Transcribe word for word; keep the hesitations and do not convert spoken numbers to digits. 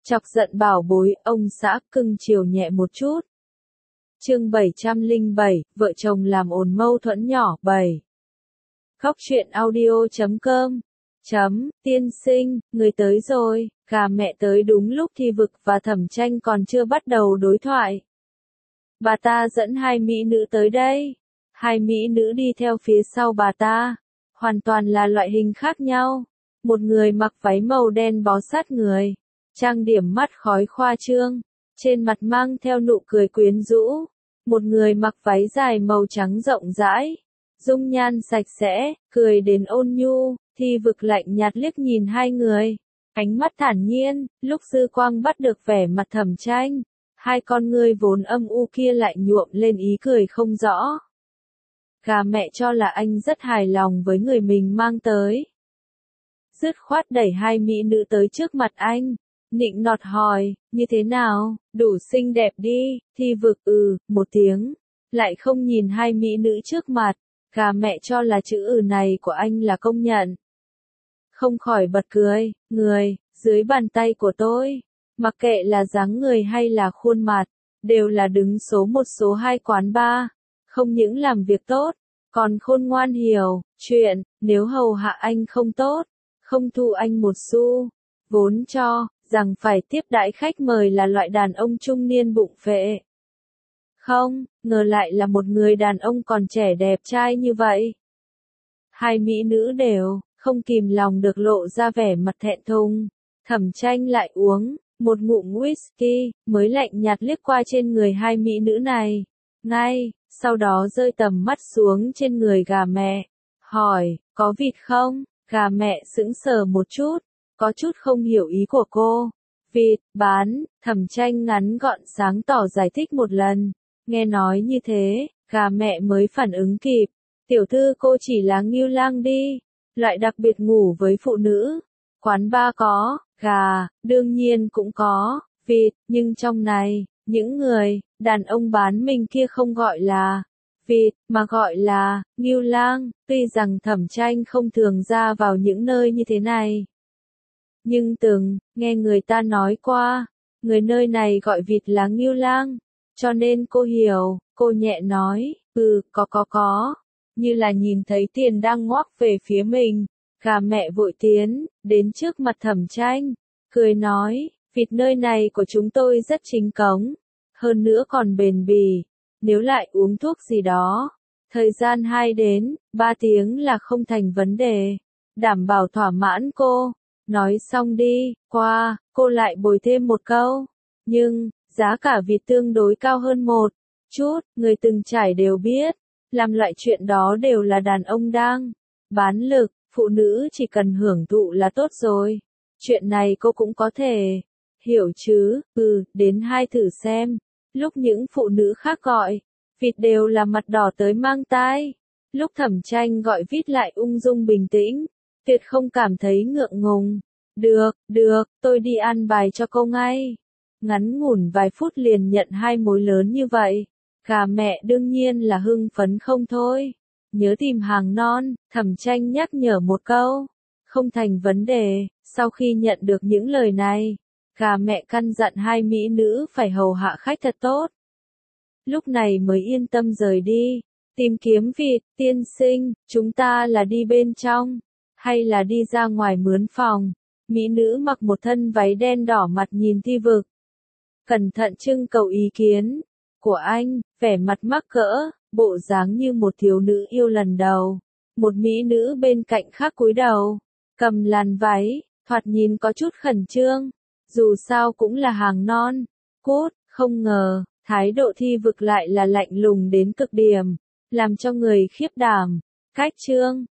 Chọc giận bảo bối, ông xã cưng chiều nhẹ một chút. Chương bảy trăm lẻ bảy, vợ chồng làm ồn mâu thuẫn nhỏ. Bảy. Khóc chuyện audio chấm com. Chấm, tiên sinh, người tới rồi, gà mẹ tới đúng lúc Thi Vực và Thẩm Tranh còn chưa bắt đầu đối thoại. Bà ta dẫn hai mỹ nữ tới đây. Hai mỹ nữ đi theo phía sau bà ta. Hoàn toàn là loại hình khác nhau. Một người mặc váy màu đen bó sát người. Trang điểm mắt khói khoa trương. Trên mặt mang theo nụ cười quyến rũ. Một người mặc váy dài màu trắng rộng rãi. Dung nhan sạch sẽ, cười đến ôn nhu. Thi Vực lạnh nhạt liếc nhìn hai người. Ánh mắt thản nhiên, lúc dư quang bắt được vẻ mặt Thẩm Tranh. Hai con ngươi vốn âm u kia lại nhuộm lên ý cười không rõ. Gà mẹ cho là anh rất hài lòng với người mình mang tới. Dứt khoát đẩy hai mỹ nữ tới trước mặt anh. Nịnh nọt hỏi, như thế nào, đủ xinh đẹp đi. Thi Vực ừ, một tiếng. Lại không nhìn hai mỹ nữ trước mặt. Gà mẹ cho là chữ ừ này của anh là công nhận. Không khỏi bật cười, người, dưới bàn tay của tôi. Mặc kệ là dáng người hay là khuôn mặt, đều là đứng số một số hai quán bar. Không những làm việc tốt, còn khôn ngoan hiểu chuyện, nếu hầu hạ anh không tốt, không thu anh một xu. Vốn cho rằng phải tiếp đãi khách mời là loại đàn ông trung niên bụng phệ. Không, ngờ lại là một người đàn ông còn trẻ đẹp trai như vậy. Hai mỹ nữ đều không kìm lòng được lộ ra vẻ mặt thẹn thùng. Thẩm Tranh lại uống một ngụm whisky, mới lạnh nhạt liếc qua trên người hai mỹ nữ này. Ngay, sau đó rơi tầm mắt xuống trên người gà mẹ. Hỏi, có vịt không? Gà mẹ sững sờ một chút, có chút không hiểu ý của cô. Vịt, bán, Thẩm Tranh ngắn gọn sáng tỏ giải thích một lần. Nghe nói như thế, gà mẹ mới phản ứng kịp. Tiểu thư cô chỉ là ngưu lang đi. Loại đặc biệt ngủ với phụ nữ. Quán bar có, gà, đương nhiên cũng có, vịt, nhưng trong này, những người, đàn ông bán mình kia không gọi là vịt, mà gọi là ngưu lang. Tuy rằng Thẩm Tranh không thường ra vào những nơi như thế này, nhưng từng nghe người ta nói qua, người nơi này gọi vịt là ngưu lang, cho nên cô hiểu. Cô nhẹ nói, ừ, có có có, như là nhìn thấy tiền đang ngoắc về phía mình. Gà mẹ vội tiến đến trước mặt Thẩm Tranh, cười nói, vịt nơi này của chúng tôi rất chính cống, hơn nữa còn bền bỉ. Nếu lại uống thuốc gì đó, thời gian hai đến ba tiếng là không thành vấn đề, đảm bảo thỏa mãn cô. Nói xong đi, qua, cô lại bồi thêm một câu, nhưng giá cả vịt tương đối cao hơn một chút. Người từng trải đều biết, làm loại chuyện đó đều là đàn ông đang bán lực. Phụ nữ chỉ cần hưởng thụ là tốt rồi. Chuyện này cô cũng có thể hiểu chứ. Ừ, đến hai thử xem. Lúc những phụ nữ khác gọi vịt đều là mặt đỏ tới mang tai. Lúc Thẩm Tranh gọi vịt lại ung dung bình tĩnh, tuyệt không cảm thấy ngượng ngùng. Được, được, tôi đi ăn bài cho cô ngay. Ngắn ngủn vài phút liền nhận hai mối lớn như vậy. Gà mẹ đương nhiên là hưng phấn không thôi. Nhớ tìm hàng non, Thẩm Tranh nhắc nhở một câu. Không thành vấn đề. Sau khi nhận được những lời này, gà mẹ căn dặn hai mỹ nữ phải hầu hạ khách thật tốt. Lúc này mới yên tâm rời đi. Tìm kiếm vịt, tiên sinh, chúng ta là đi bên trong, hay là đi ra ngoài mướn phòng? Mỹ nữ mặc một thân váy đen đỏ mặt nhìn Thi Vực. Cẩn thận trưng cầu ý kiến của anh, vẻ mặt mắc cỡ. Bộ dáng như một thiếu nữ yêu lần đầu. Một mỹ nữ bên cạnh khác cúi đầu, cầm làn váy, thoạt nhìn có chút khẩn trương. Dù sao cũng là hàng non. Cút, không ngờ, thái độ Thi Vực lại là lạnh lùng đến cực điểm, làm cho người khiếp đảm. Cách trương,